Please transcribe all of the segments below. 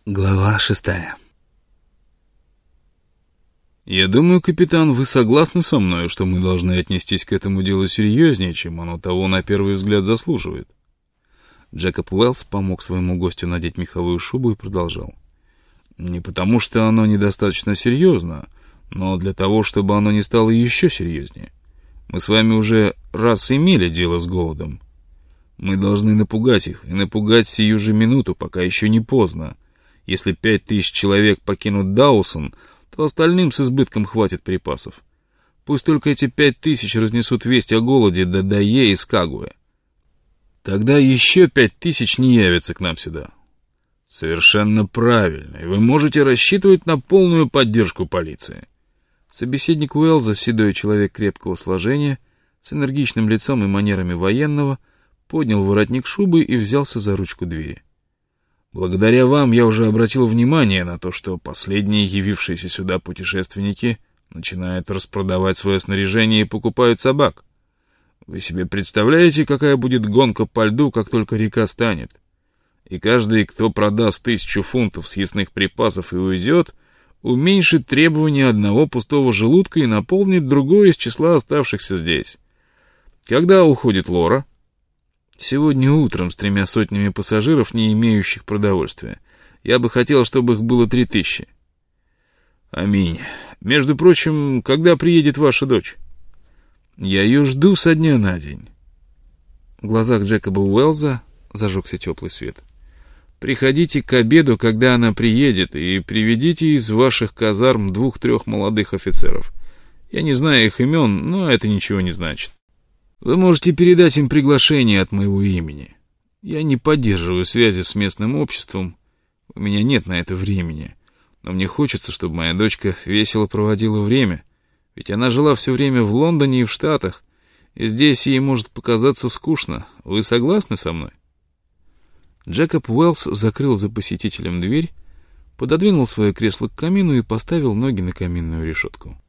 Глава 6. Я думаю, капитан, вы согласны со мной, что мы должны отнестись к этому делу серьезнее, чем оно того на первый взгляд заслуживает. Джекоб Уэллс помог своему гостю надеть меховую шубу и продолжал. Не потому, что оно недостаточно серьезно, но для того, чтобы оно не стало еще серьезнее. Мы с вами уже раз имели дело с голодом. Мы должны напугать их, и напугать сию же минуту, пока еще не поздно. Если 5000 человек покинут Даусон, то остальным с избытком хватит припасов. Пусть только эти 5000 разнесут весть о голоде до Дае и Скагуэ. Тогда еще 5000 не явятся к нам сюда. Совершенно правильно, и вы можете рассчитывать на полную поддержку полиции. Собеседник Уэллза, седой человек крепкого сложения, с энергичным лицом и манерами военного, поднял воротник шубы и взялся за ручку двери. Благодаря вам я уже обратил внимание на то, что последние явившиеся сюда путешественники начинают распродавать свое снаряжение и покупают собак. Вы себе представляете, какая будет гонка по льду, как только река станет? И каждый, кто продаст 1000 фунтов съестных припасов и уйдет, уменьшит требования одного пустого желудка и наполнит другое из числа оставшихся здесь. Когда уходит Лора? Сегодня утром с 300 пассажиров, не имеющих продовольствия. Я бы хотел, чтобы их было 3000. Аминь. Между прочим, когда приедет ваша дочь? Я ее жду со дня на день. В глазах Джекоба Уэллза зажегся теплый свет. Приходите к обеду, когда она приедет, и приведите из ваших казарм 2-3 молодых офицеров. Я не знаю их имен, но это ничего не значит. Вы можете передать им приглашение от моего имени. Я не поддерживаю связи с местным обществом, у меня нет на это времени, но мне хочется, чтобы моя дочка весело проводила время, ведь она жила все время в Лондоне и в Штатах, и здесь ей может показаться скучно. Вы согласны со мной? Джекоб Уэллс закрыл за посетителем дверь, пододвинул свое кресло к камину и поставил ноги на каминную решетку.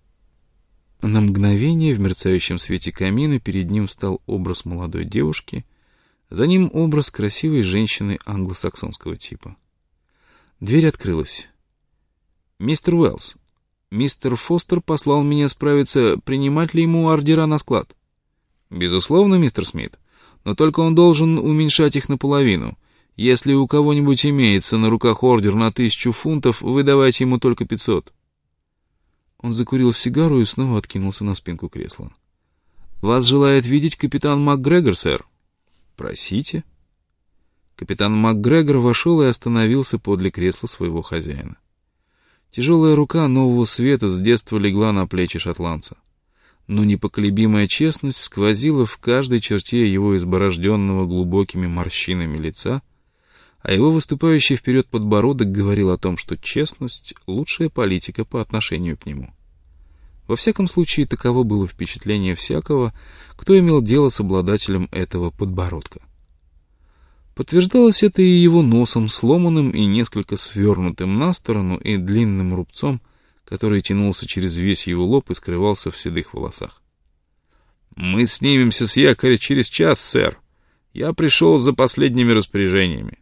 На мгновение в мерцающем свете камина перед ним встал образ молодой девушки, за ним образ красивой женщины англосаксонского типа. Дверь открылась. «Мистер Уэллс, мистер Фостер послал меня справиться, принимать ли ему ордера на склад». «Безусловно, мистер Смит, но только он должен уменьшать их наполовину. Если у кого-нибудь имеется на руках ордер на 1000 фунтов, вы давайте ему только 500». Он закурил сигару и снова откинулся на спинку кресла. «Вас желает видеть капитан МакГрегор, сэр». «Просите». Капитан МакГрегор вошел и остановился подле кресла своего хозяина. Тяжелая рука нового света с детства легла на плечи шотландца. Но непоколебимая честность сквозила в каждой черте его изборожденного глубокими морщинами лица, а его выступающий вперед подбородок говорил о том, что честность — лучшая политика по отношению к нему. Во всяком случае, таково было впечатление всякого, кто имел дело с обладателем этого подбородка. Подтверждалось это и его носом, сломанным и несколько свернутым на сторону, и длинным рубцом, который тянулся через весь его лоб и скрывался в седых волосах. «Мы снимемся с якоря через час, сэр. Я пришел за последними распоряжениями».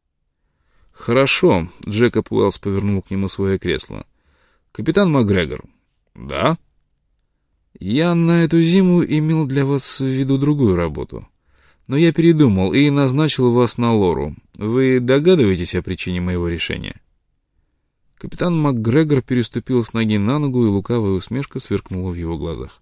«Хорошо», — Джекоб Уэллс повернул к нему свое кресло. «Капитан МакГрегор». «Да?» «Я на эту зиму имел для вас в виду другую работу. Но я передумал и назначил вас на Лору. Вы догадываетесь о причине моего решения?» Капитан МакГрегор переступил с ноги на ногу, и лукавая усмешка сверкнула в его глазах.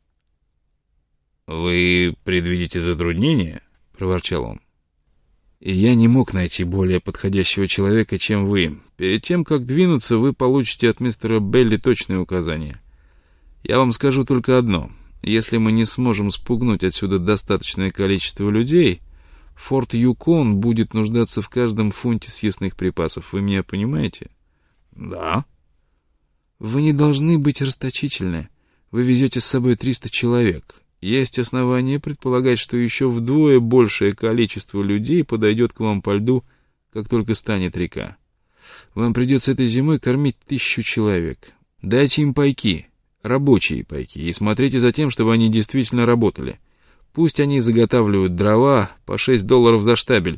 «Вы предвидите затруднения?» — проворчал он. «И я не мог найти более подходящего человека, чем вы. Перед тем, как двинуться, вы получите от мистера Белли точные указания. Я вам скажу только одно. Если мы не сможем спугнуть отсюда достаточное количество людей, форт Юкон будет нуждаться в каждом фунте съестных припасов. Вы меня понимаете?» «Да». «Вы не должны быть расточительны. Вы везете с собой 300 человек. Есть основания предполагать, что еще вдвое большее количество людей подойдет к вам по льду, как только станет река. Вам придется этой зимой кормить 1000 человек. Дайте им пайки, рабочие пайки, и смотрите за тем, чтобы они действительно работали. Пусть они заготавливают дрова по $6 за штабель,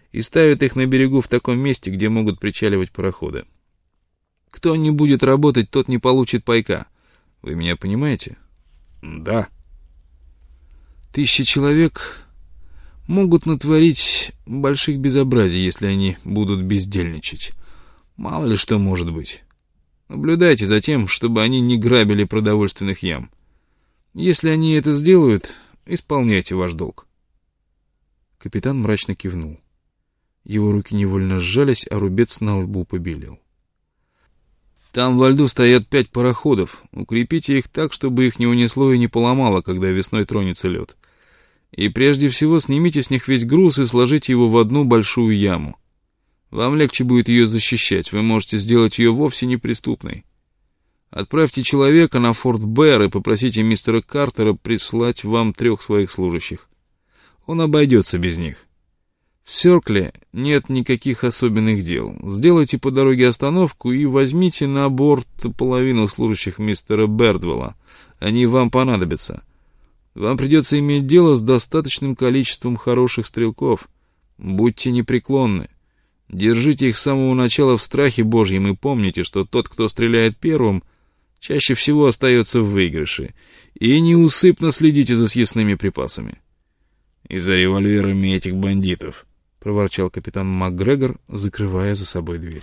и ставят их на берегу в таком месте, где могут причаливать пароходы. Кто не будет работать, тот не получит пайка. Вы меня понимаете? Да. 1000 человек могут натворить больших безобразий, если они будут бездельничать. Мало ли что может быть. Наблюдайте за тем, чтобы они не грабили продовольственных ям. Если они это сделают, исполняйте ваш долг. Капитан мрачно кивнул. Его руки невольно сжались, а рубец на лбу побелел. Там во льду стоят 5 пароходов. Укрепите их так, чтобы их не унесло и не поломало, когда весной тронется лед. И прежде всего снимите с них весь груз и сложите его в одну большую яму. Вам легче будет ее защищать, вы можете сделать ее вовсе неприступной. Отправьте человека на Форт Бэр и попросите мистера Картера прислать вам 3 своих служащих. Он обойдется без них. В Сёркле нет никаких особенных дел. Сделайте по дороге остановку и возьмите на борт половину служащих мистера Бердвелла. Они вам понадобятся. Вам придется иметь дело с достаточным количеством хороших стрелков. Будьте непреклонны. Держите их с самого начала в страхе Божьем и помните, что тот, кто стреляет первым, чаще всего остается в выигрыше. И неусыпно следите за съестными припасами. «И за револьверами этих бандитов», — проворчал капитан МакГрегор, закрывая за собой дверь.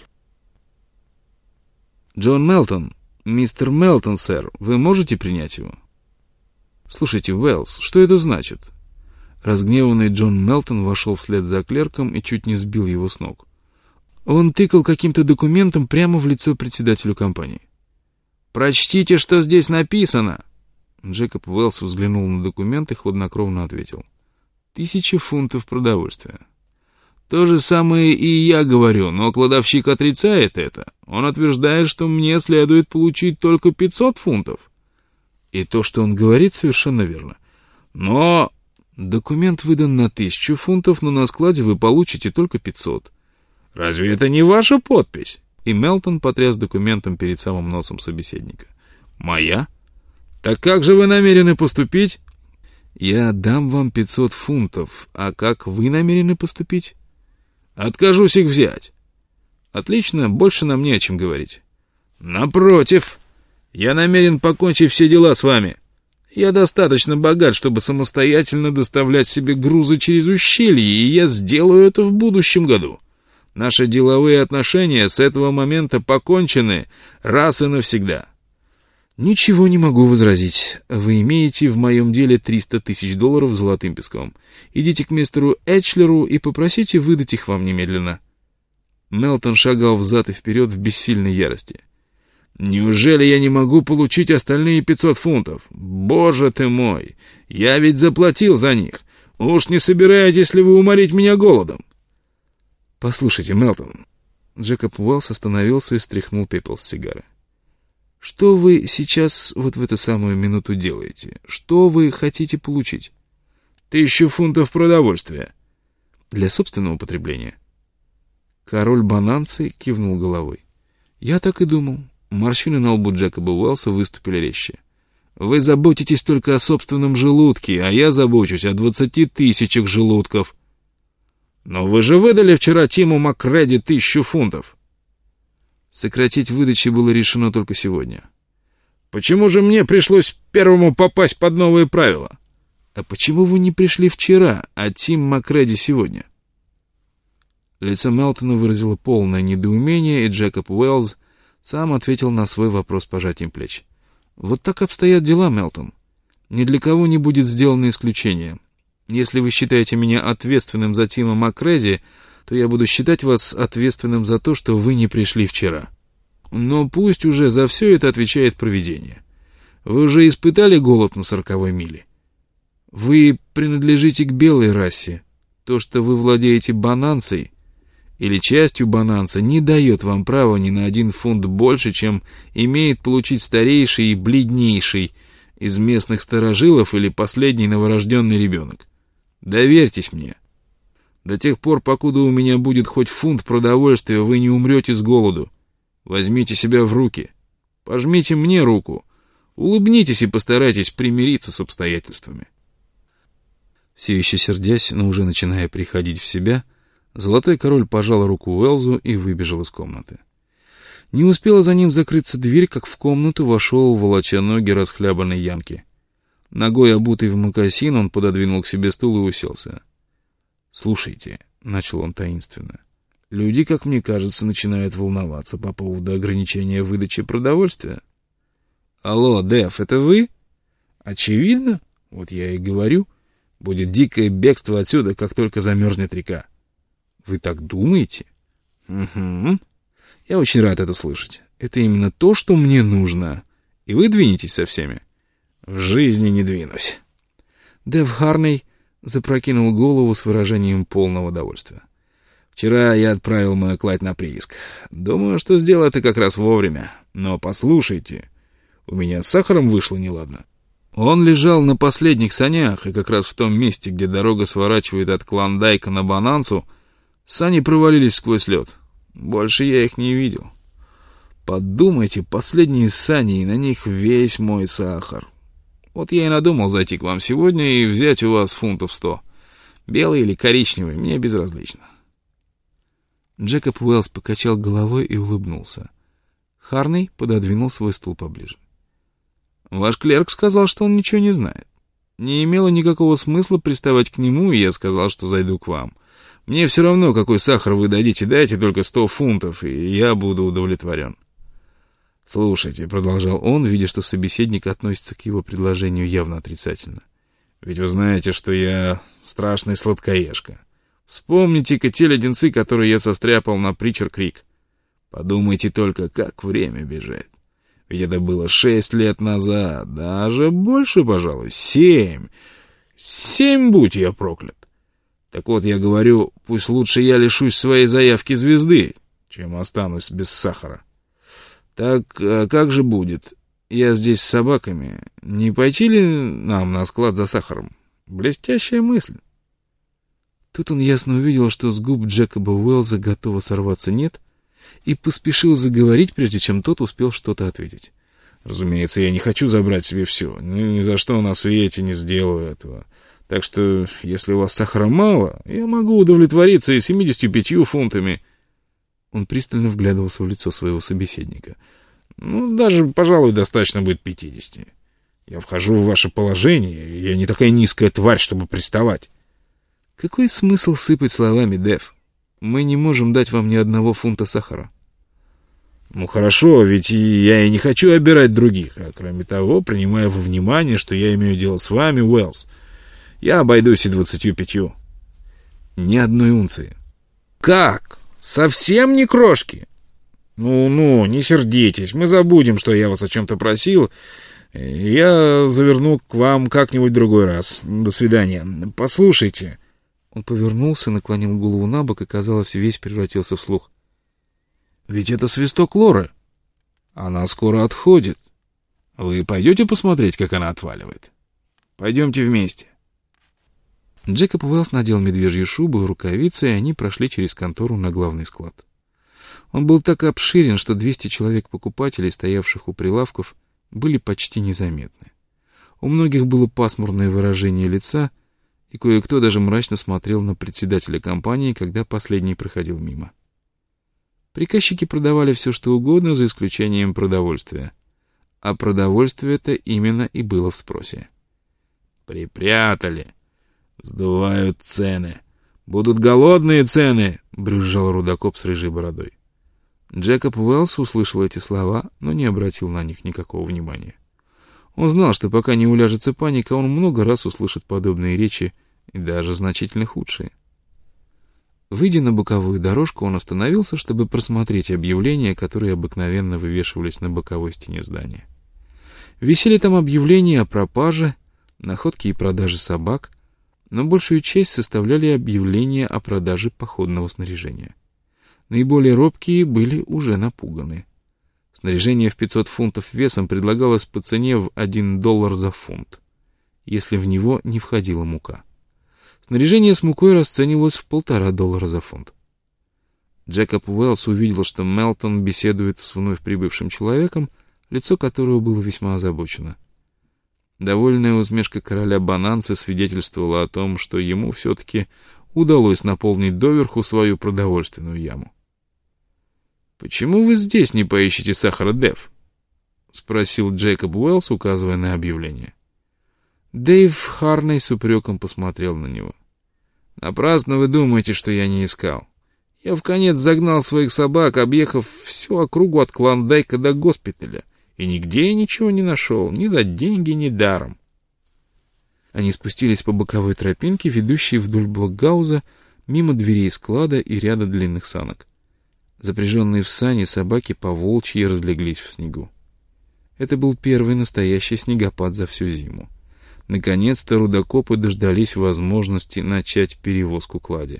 «Джон Мелтон, мистер Мелтон, сэр, вы можете принять его?» «Слушайте, Уэллс, что это значит?» Разгневанный Джон Мелтон вошел вслед за клерком и чуть не сбил его с ног. Он тыкал каким-то документом прямо в лицо председателю компании. «Прочтите, что здесь написано!» Джекоб Уэллс взглянул на документ и хладнокровно ответил. 1000 фунтов продовольствия. То же самое и я говорю, но кладовщик отрицает это. Он утверждает, что мне следует получить только 500 фунтов. И то, что он говорит, совершенно верно. Но документ выдан на 1000 фунтов, но на складе вы получите только 500. Разве это не ваша подпись? И Мелтон потряс документом перед самым носом собеседника. Моя? Так как же вы намерены поступить? Я дам вам 500 фунтов, а как вы намерены поступить? Откажусь их взять. Отлично, больше нам не о чем говорить. Напротив, я намерен покончить все дела с вами. Я достаточно богат, чтобы самостоятельно доставлять себе грузы через ущелье, и я сделаю это в будущем году. Наши деловые отношения с этого момента покончены раз и навсегда. Ничего не могу возразить. Вы имеете в моем деле $300 000 золотым песком. Идите к мистеру Эчлеру и попросите выдать их вам немедленно. Мелтон шагал взад и вперед в бессильной ярости. Неужели я не могу получить остальные 500 фунтов? Боже ты мой! Я ведь заплатил за них. Уж не собираетесь ли вы уморить меня голодом? Послушайте, Мелтон. Джекоб Уэллс остановился и стряхнул пепел с сигары. Что вы сейчас вот в эту самую минуту делаете? Что вы хотите получить? 1000 фунтов продовольствия. Для собственного потребления. Король Бананцы кивнул головой. Я так и думал. Морщины на лбу Джекоба Уэллса выступили резче. Вы заботитесь только о собственном желудке, а я забочусь о 20 000 желудков. Но вы же выдали вчера Тиму Макреди 1000 фунтов. Сократить выдачи было решено только сегодня. Почему же мне пришлось первому попасть под новые правила? А почему вы не пришли вчера, а Тим Макреди сегодня? Лицо Мелтона выразило полное недоумение, и Джекоб Уэллс сам ответил на свой вопрос пожатием плеч. Вот так обстоят дела, Мелтон. Ни для кого не будет сделано исключение. Если вы считаете меня ответственным за Тима Макреди, то я буду считать вас ответственным за то, что вы не пришли вчера. Но пусть уже за все это отвечает провидение. Вы уже испытали голод на 40-й миле? Вы принадлежите к белой расе. То, что вы владеете бананцей или частью бананца, не дает вам права ни на 1 фунт больше, чем имеет получить старейший и бледнейший из местных старожилов или последний новорожденный ребенок. Доверьтесь мне. До тех пор, покуда у меня будет хоть фунт продовольствия, вы не умрете с голоду. Возьмите себя в руки. Пожмите мне руку. Улыбнитесь и постарайтесь примириться с обстоятельствами. Все еще сердясь, но уже начиная приходить в себя, Золотой король пожал руку Уэллсу и выбежал из комнаты. Не успела за ним закрыться дверь, как в комнату вошел, волоча ноги, расхлябанный Янки. Ногой обутый в мокасин, он пододвинул к себе стул и уселся. «Слушайте», — начал он таинственно, — «люди, как мне кажется, начинают волноваться по поводу ограничения выдачи продовольствия». «Алло, Дэв, это вы?» «Очевидно. Вот я и говорю. Будет дикое бегство отсюда, как только замерзнет река». «Вы так думаете?» «Угу. Я очень рад это слышать. Это именно то, что мне нужно. И вы двинетесь со всеми?» «В жизни не двинусь». Дэв Харней запрокинул голову с выражением полного удовольствия. «Вчера я отправил мою кладь на прииск. Думаю, что сделал это как раз вовремя. Но послушайте, у меня с сахаром вышло неладно». Он лежал на последних санях, и как раз в том месте, где дорога сворачивает от Клондайка на Банансу, сани провалились сквозь лед. Больше я их не видел. Подумайте, последние сани, и на них весь мой сахар. Вот я и надумал зайти к вам сегодня и взять у вас фунтов 100. Белый или коричневый, мне безразлично. Джекоб Уэллс покачал головой и улыбнулся. Харней пододвинул свой стул поближе. Ваш клерк сказал, что он ничего не знает. Не имело никакого смысла приставать к нему, и я сказал, что зайду к вам. Мне все равно, какой сахар вы дадите, дайте только 100 фунтов, и я буду удовлетворен. Слушайте, продолжал он, видя, что собеседник относится к его предложению явно отрицательно. Ведь вы знаете, что я страшный сладкоежка. Вспомните-ка те леденцы, которые я состряпал на Притчер-Крик. Подумайте только, как время бежит. Ведь это было 6 лет назад, даже больше, пожалуй, 7. 7, будь я проклят. Так вот, я говорю, пусть лучше я лишусь своей заявки звезды, чем останусь без сахара. Так как же будет? Я здесь с собаками. Не пойти ли нам на склад за сахаром? Блестящая мысль. Тут он ясно увидел, что с губ Джекоба Уэллса готово сорваться «нет», и поспешил заговорить, прежде чем тот успел что-то ответить. «Разумеется, я не хочу забрать себе все. Ни за что на свете не сделаю этого. Так что, если у вас сахара мало, я могу удовлетвориться и 75 фунтами». Он пристально вглядывался в лицо своего собеседника. «Ну, даже, пожалуй, достаточно будет 50. Я вхожу в ваше положение, и я не такая низкая тварь, чтобы приставать». «Какой смысл сыпать словами, Дэв? Мы не можем дать вам ни одного фунта сахара». «Ну хорошо, ведь я и не хочу обирать других, а кроме того, принимая во внимание, что я имею дело с вами, Уэллс, я обойдусь и 25. Ни одной унции». «Как? Совсем ни крошки?» «Ну, не сердитесь, мы забудем, что я вас о чем-то просил. Я заверну к вам как-нибудь другой раз. До свидания. Послушайте». Он повернулся, наклонил голову на бок и, казалось, весь превратился в слух. «Ведь это свисток Лоры. Она скоро отходит. Вы пойдете посмотреть, как она отваливает? Пойдемте вместе». Джекоб Уэллс надел медвежью шубу и рукавицы, и они прошли через контору на главный склад. Он был так обширен, что 200 человек-покупателей, стоявших у прилавков, были почти незаметны. У многих было пасмурное выражение лица, и кое-кто даже мрачно смотрел на председателя компании, когда последний проходил мимо. Приказчики продавали все, что угодно, за исключением продовольствия. А продовольствие-то именно и было в спросе. «Припрятали. Сдувают цены. Будут голодные цены», — брюзжал рудокоп с рыжей бородой. Джекоб Уэллс услышал эти слова, но не обратил на них никакого внимания. Он знал, что пока не уляжется паника, он много раз услышит подобные речи, и даже значительно худшие. Выйдя на боковую дорожку, он остановился, чтобы просмотреть объявления, которые обыкновенно вывешивались на боковой стене здания. Висели там объявления о пропаже, находке и продаже собак, но большую часть составляли объявления о продаже походного снаряжения. Наиболее робкие были уже напуганы. Снаряжение в 500 фунтов весом предлагалось по цене в $1 за фунт, если в него не входила мука. Снаряжение с мукой расценивалось в $1,5 за фунт. Джекоб Уэллс увидел, что Мелтон беседует с вновь прибывшим человеком, лицо которого было весьма озабочено. Довольная усмешка короля Бананцы свидетельствовала о том, что ему все-таки удалось наполнить доверху свою продовольственную яму. «Почему вы здесь не поищете сахара, Дэв?» — спросил Джейкоб Уэллс, указывая на объявление. Дэйв Харней с упреком посмотрел на него. «Напрасно вы думаете, что я не искал. Я вконец загнал своих собак, объехав всю округу от Клондайка до госпиталя, и нигде я ничего не нашел, ни за деньги, ни даром». Они спустились по боковой тропинке, ведущей вдоль блокгауза, мимо дверей склада и ряда длинных санок. Запряженные в сани собаки по-волчьи разлеглись в снегу. Это был первый настоящий снегопад за всю зиму. Наконец-то рудокопы дождались возможности начать перевозку клади.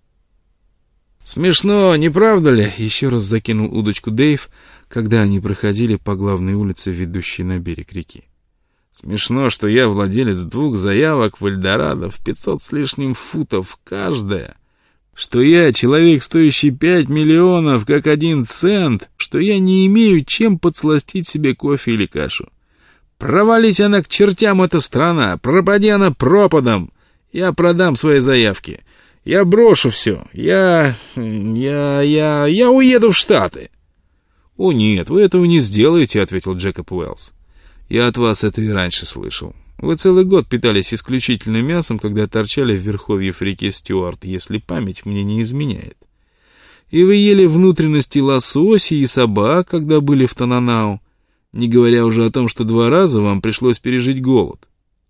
«Смешно, не правда ли?» — еще раз закинул удочку Дэйв, когда они проходили по главной улице, ведущей на берег реки. «Смешно, что я владелец 2 заявок в Эльдорадо в 500 с лишним футов каждая, что я человек, стоящий 5 миллионов, как 1 цент, что я не имею чем подсластить себе кофе или кашу. Провались она к чертям, эта страна, пропади она пропадом. Я продам свои заявки. Я брошу все. Я уеду в Штаты». «О нет, вы этого не сделаете», — ответил Джейкоб Уэллс. «Я от вас это и раньше слышал. Вы целый год питались исключительно мясом, когда торчали в верховьях реки Стюарт, если память мне не изменяет. И вы ели внутренности лосося и собак, когда были в Тананау, не говоря уже о том, что 2 раза вам пришлось пережить голод.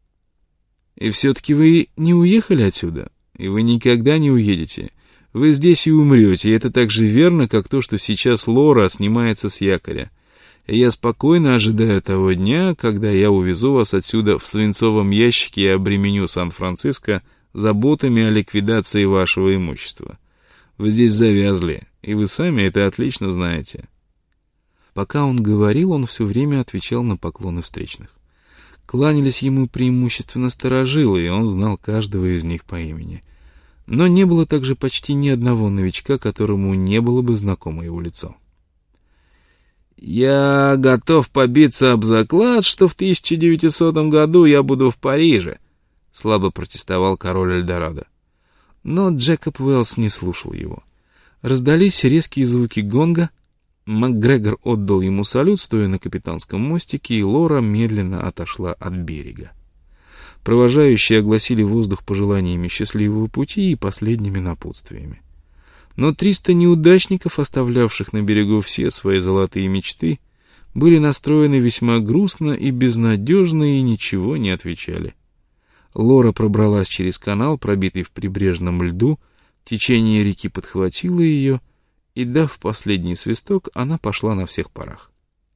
И все-таки вы не уехали отсюда, и вы никогда не уедете. Вы здесь и умрете, и это так же верно, как то, что сейчас Лора снимается с якоря. И я спокойно ожидаю того дня, когда я увезу вас отсюда в свинцовом ящике и обременю Сан-Франциско заботами о ликвидации вашего имущества. Вы здесь завязли, и вы сами это отлично знаете». Пока он говорил, он все время отвечал на поклоны встречных. Кланялись ему преимущественно старожилы, и он знал каждого из них по имени. Но не было также почти ни одного новичка, которому не было бы знакомо его лицо. «Я готов побиться об заклад, что в 1900 году я буду в Париже», — слабо протестовал король Эльдорадо. Но Джейкоб Уэллс не слушал его. Раздались резкие звуки гонга, МакГрегор отдал ему салют, стоя на капитанском мостике, и Лора медленно отошла от берега. Провожающие огласили воздух пожеланиями счастливого пути и последними напутствиями. Но 300 неудачников, оставлявших на берегу все свои золотые мечты, были настроены весьма грустно и безнадежно и ничего не отвечали. Лора пробралась через канал, пробитый в прибрежном льду, течение реки подхватило ее, и, дав последний свисток, она пошла на всех парах.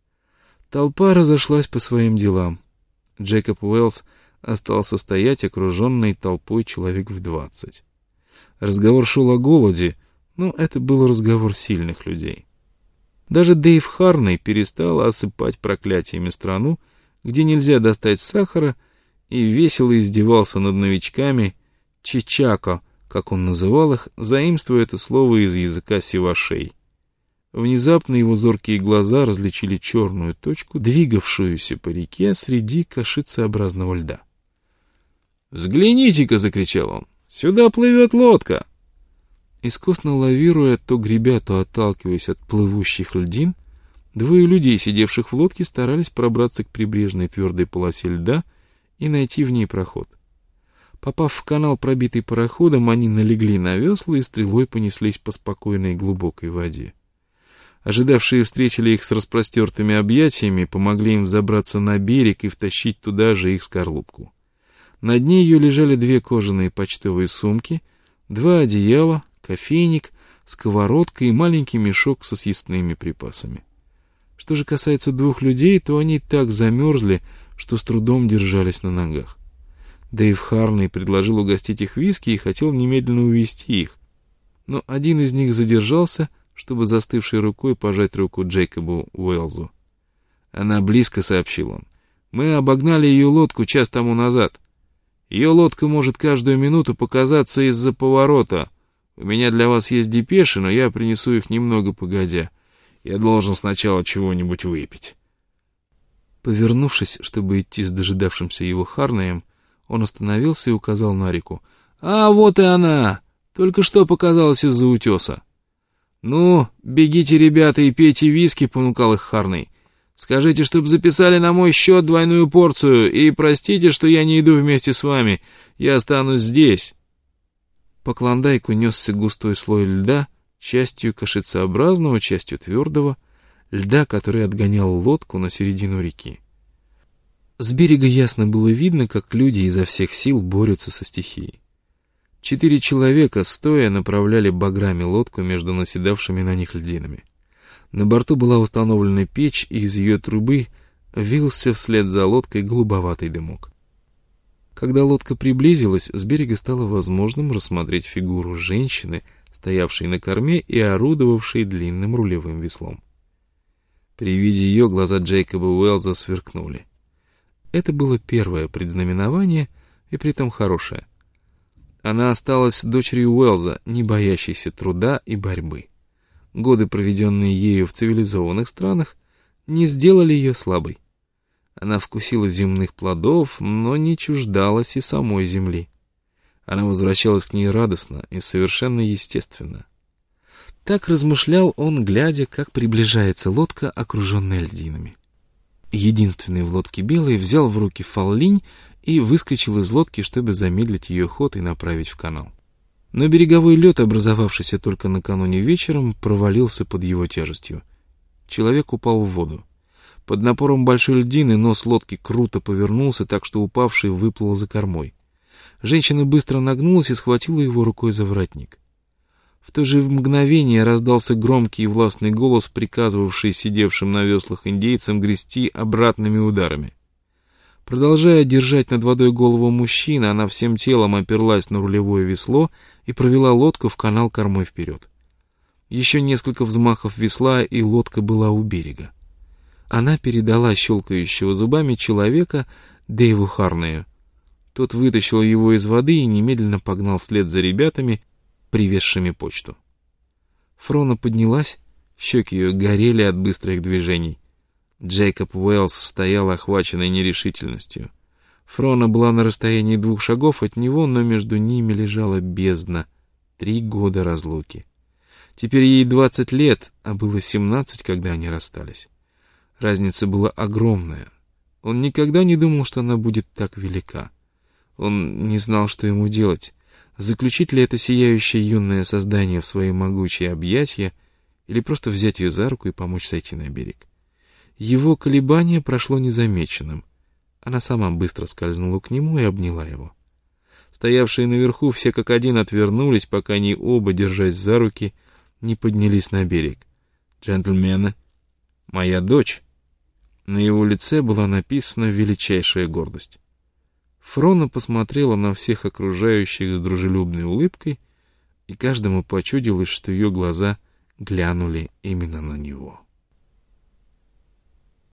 Толпа разошлась по своим делам. Джейкоб Уэллс остался стоять, окруженный толпой человек в 20. Разговор шел о голоде, но это был разговор сильных людей. Даже Дэйв Харней перестал осыпать проклятиями страну, где нельзя достать сахара, и весело издевался над новичками Чичако, как он называл их, заимствуя это слово из языка сивашей. Внезапно его зоркие глаза различили черную точку, двигавшуюся по реке среди кашицеобразного льда. «Взгляните-ка!» — закричал он. «Сюда плывет лодка!» Искусно лавируя, то гребя, то отталкиваясь от плывущих льдин, 2 людей, сидевших в лодке, старались пробраться к прибрежной твердой полосе льда и найти в ней проход. Попав в канал, пробитый пароходом, они налегли на весла и стрелой понеслись по спокойной и глубокой воде. Ожидавшие встретили их с распростертыми объятиями, помогли им забраться на берег и втащить туда же их скорлупку. На дне ее лежали 2 кожаные почтовые сумки, 2 одеяла, кофейник, сковородка и маленький мешок со съестными припасами. Что же касается 2 людей, то они так замерзли, что с трудом держались на ногах. Дэйв Харней предложил угостить их виски и хотел немедленно увезти их. Но один из них задержался, чтобы застывшей рукой пожать руку Джейкобу Уэллсу. «Она близко», — сообщил он. «Мы обогнали ее лодку час тому назад. Ее лодка может каждую минуту показаться из-за поворота. У меня для вас есть депеши, но я принесу их немного погодя. Я должен сначала чего-нибудь выпить». Повернувшись, чтобы идти с дожидавшимся его Харнеем, он остановился и указал на реку. «А, вот и она! Только что показалось из-за утеса. «Ну, бегите, ребята, и пейте виски», — понукал их Харней. «Скажите, чтоб записали на мой счет двойную порцию, и простите, что я не иду вместе с вами. Я останусь здесь». По Клондайку несся густой слой льда, частью кашицеобразного, частью твердого, льда, который отгонял лодку на середину реки. С берега ясно было видно, как люди изо всех сил борются со стихией. 4 человека, стоя, направляли баграми лодку между наседавшими на них льдинами. На борту была установлена печь, и из ее трубы вился вслед за лодкой голубоватый дымок. Когда лодка приблизилась, с берега стало возможным рассмотреть фигуру женщины, стоявшей на корме и орудовавшей длинным рулевым веслом. При виде ее глаза Джейкоба Уэллза сверкнули. Это было первое предзнаменование, и притом хорошее. Она осталась дочерью Уэллза, не боящейся труда и борьбы. Годы, проведенные ею в цивилизованных странах, не сделали ее слабой. Она вкусила земных плодов, но не чуждалась и самой земли. Она возвращалась к ней радостно и совершенно естественно. Так размышлял он, глядя, как приближается лодка, окруженная льдинами. Единственный в лодке белый взял в руки фаллинь и выскочил из лодки, чтобы замедлить ее ход и направить в канал. Но береговой лед, образовавшийся только накануне вечером, провалился под его тяжестью. Человек упал в воду. Под напором большой льдины нос лодки круто повернулся, так что упавший выплыл за кормой. Женщина быстро нагнулась и схватила его рукой за воротник. В то же мгновение раздался громкий и властный голос, приказывавший сидевшим на веслах индейцам грести обратными ударами. Продолжая держать над водой голову мужчины, она всем телом оперлась на рулевое весло и провела лодку в канал кормой вперед. Еще несколько взмахов весла, и лодка была у берега. Она передала щелкающего зубами человека Дэйву Харнею. Тот вытащил его из воды и немедленно погнал вслед за ребятами, привезшими почту. Фрона поднялась, щеки ее горели от быстрых движений. Джейкоб Уэллс стоял охваченный нерешительностью. Фрона была на расстоянии 2 шагов от него, но между ними лежала бездна. 3 года разлуки. Теперь ей 20 лет, а было 17, когда они расстались. Разница была огромная. Он никогда не думал, что она будет так велика. Он не знал, что ему делать. Заключить ли это сияющее юное создание в свои могучие объятия или просто взять ее за руку и помочь сойти на берег. Его колебание прошло незамеченным. Она сама быстро скользнула к нему и обняла его. Стоявшие наверху все как один отвернулись, пока они оба, держась за руки, не поднялись на берег. «Джентльмены, моя дочь!» На его лице была написана величайшая гордость. Фрона посмотрела на всех окружающих с дружелюбной улыбкой, и каждому почудилось, что ее глаза глянули именно на него.